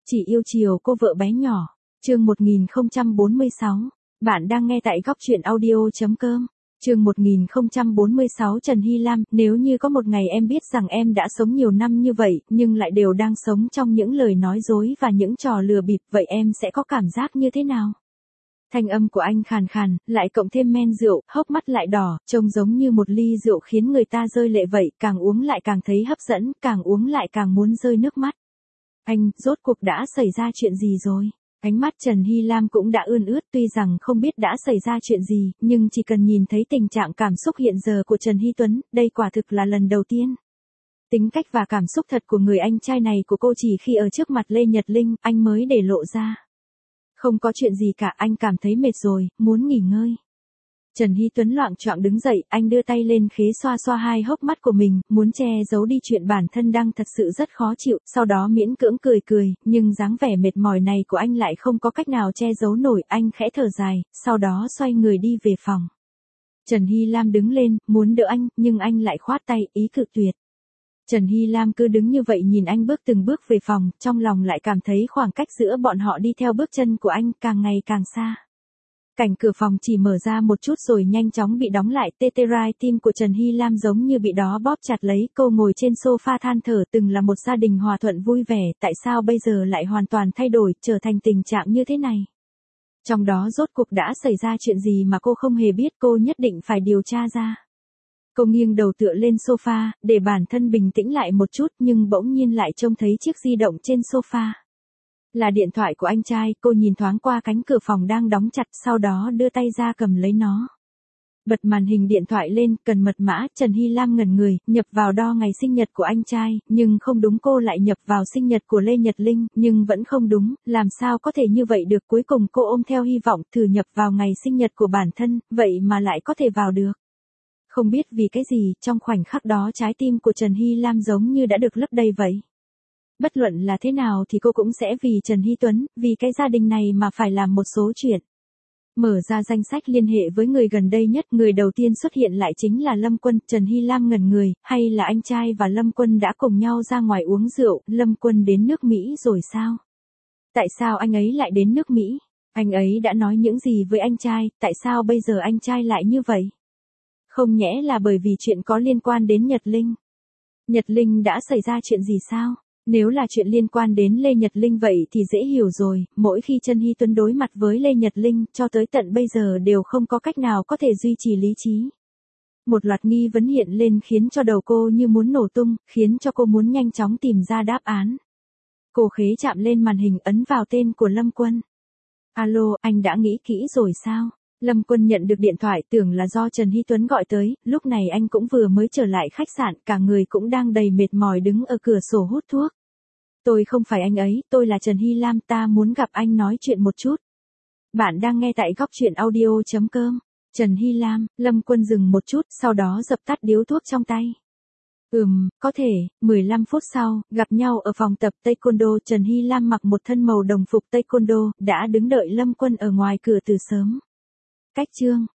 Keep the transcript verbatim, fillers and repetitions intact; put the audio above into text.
Chỉ yêu chiều cô vợ bé nhỏ. Chương một nghìn không trăm bốn mươi sáu. Bạn đang nghe tại góc truyện audio.com. Chương một nghìn không trăm bốn mươi sáu. Trần Hy Lam, nếu như có một ngày em biết rằng em đã sống nhiều năm như vậy, nhưng lại đều đang sống trong những lời nói dối và những trò lừa bịp, vậy em sẽ có cảm giác như thế nào? Thanh âm của anh khàn khàn, lại cộng thêm men rượu, hốc mắt lại đỏ, trông giống như một ly rượu khiến người ta rơi lệ vậy, càng uống lại càng thấy hấp dẫn, càng uống lại càng muốn rơi nước mắt. Anh, rốt cuộc đã xảy ra chuyện gì rồi? Ánh mắt Trần Hy Lam cũng đã ươn ướt, tuy rằng không biết đã xảy ra chuyện gì, nhưng chỉ cần nhìn thấy tình trạng cảm xúc hiện giờ của Trần Hy Tuấn, đây quả thực là lần đầu tiên. Tính cách và cảm xúc thật của người anh trai này của cô chỉ khi ở trước mặt Lê Nhật Linh, anh mới để lộ ra. Không có chuyện gì cả, anh cảm thấy mệt rồi, muốn nghỉ ngơi. Trần Hy Tuấn loạng choạng đứng dậy, anh đưa tay lên khế xoa xoa hai hốc mắt của mình, muốn che giấu đi chuyện bản thân đang thật sự rất khó chịu, sau đó miễn cưỡng cười cười, nhưng dáng vẻ mệt mỏi này của anh lại không có cách nào che giấu nổi, anh khẽ thở dài, sau đó xoay người đi về phòng. Trần Hy Lam đứng lên, muốn đỡ anh, nhưng anh lại khoát tay, ý cự tuyệt. Trần Hy Lam cứ đứng như vậy nhìn anh bước từng bước về phòng, trong lòng lại cảm thấy khoảng cách giữa bọn họ đi theo bước chân của anh càng ngày càng xa. Cảnh cửa phòng chỉ mở ra một chút rồi nhanh chóng bị đóng lại, tê tê rai tim của Trần Hy Lam giống như bị đó bóp chặt lấy, cô ngồi trên sofa than thở, từng là một gia đình hòa thuận vui vẻ, tại sao bây giờ lại hoàn toàn thay đổi, trở thành tình trạng như thế này? Trong đó rốt cuộc đã xảy ra chuyện gì mà cô không hề biết, cô nhất định phải điều tra ra. Cô nghiêng đầu tựa lên sofa, để bản thân bình tĩnh lại một chút, nhưng bỗng nhiên lại trông thấy chiếc di động trên sofa. Là điện thoại của anh trai, cô nhìn thoáng qua cánh cửa phòng đang đóng chặt, sau đó đưa tay ra cầm lấy nó. Bật màn hình điện thoại lên, cần mật mã, Trần Hy Lam ngẩn người, nhập vào đo ngày sinh nhật của anh trai, nhưng không đúng, cô lại nhập vào sinh nhật của Lê Nhật Linh, nhưng vẫn không đúng, làm sao có thể như vậy được, cuối cùng cô ôm theo hy vọng, thử nhập vào ngày sinh nhật của bản thân, vậy mà lại có thể vào được. Không biết vì cái gì, trong khoảnh khắc đó trái tim của Trần Hy Lam giống như đã được lấp đầy vậy. Bất luận là thế nào thì cô cũng sẽ vì Trần Hy Tuấn, vì cái gia đình này mà phải làm một số chuyện. Mở ra danh sách liên hệ với người gần đây nhất, người đầu tiên xuất hiện lại chính là Lâm Quân. Trần Hy Lam ngẩn người, hay là anh trai và Lâm Quân đã cùng nhau ra ngoài uống rượu, Lâm Quân đến nước Mỹ rồi sao? Tại sao anh ấy lại đến nước Mỹ? Anh ấy đã nói những gì với anh trai, tại sao bây giờ anh trai lại như vậy? Không nhẽ là bởi vì chuyện có liên quan đến Nhật Linh? Nhật Linh đã xảy ra chuyện gì sao? Nếu là chuyện liên quan đến Lê Nhật Linh vậy thì dễ hiểu rồi, mỗi khi Trần Hy Tuấn đối mặt với Lê Nhật Linh, cho tới tận bây giờ đều không có cách nào có thể duy trì lý trí. Một loạt nghi vấn hiện lên khiến cho đầu cô như muốn nổ tung, khiến cho cô muốn nhanh chóng tìm ra đáp án. Cô khế chạm lên màn hình, ấn vào tên của Lâm Quân. Alo, anh đã nghĩ kỹ rồi sao? Lâm Quân nhận được điện thoại, tưởng là do Trần Hy Tuấn gọi tới, lúc này anh cũng vừa mới trở lại khách sạn, cả người cũng đang đầy mệt mỏi đứng ở cửa sổ hút thuốc. Tôi không phải anh ấy, tôi là Trần Hy Lam, ta muốn gặp anh nói chuyện một chút. Bạn đang nghe tại góc truyện audio.com. Trần Hy Lam, Lâm Quân dừng một chút, sau đó dập tắt điếu thuốc trong tay. Ừm, có thể. Mười lăm phút sau, gặp nhau ở phòng tập Taekwondo, Trần Hy Lam mặc một thân màu đồng phục Taekwondo, đã đứng đợi Lâm Quân ở ngoài cửa từ sớm. Cách chương.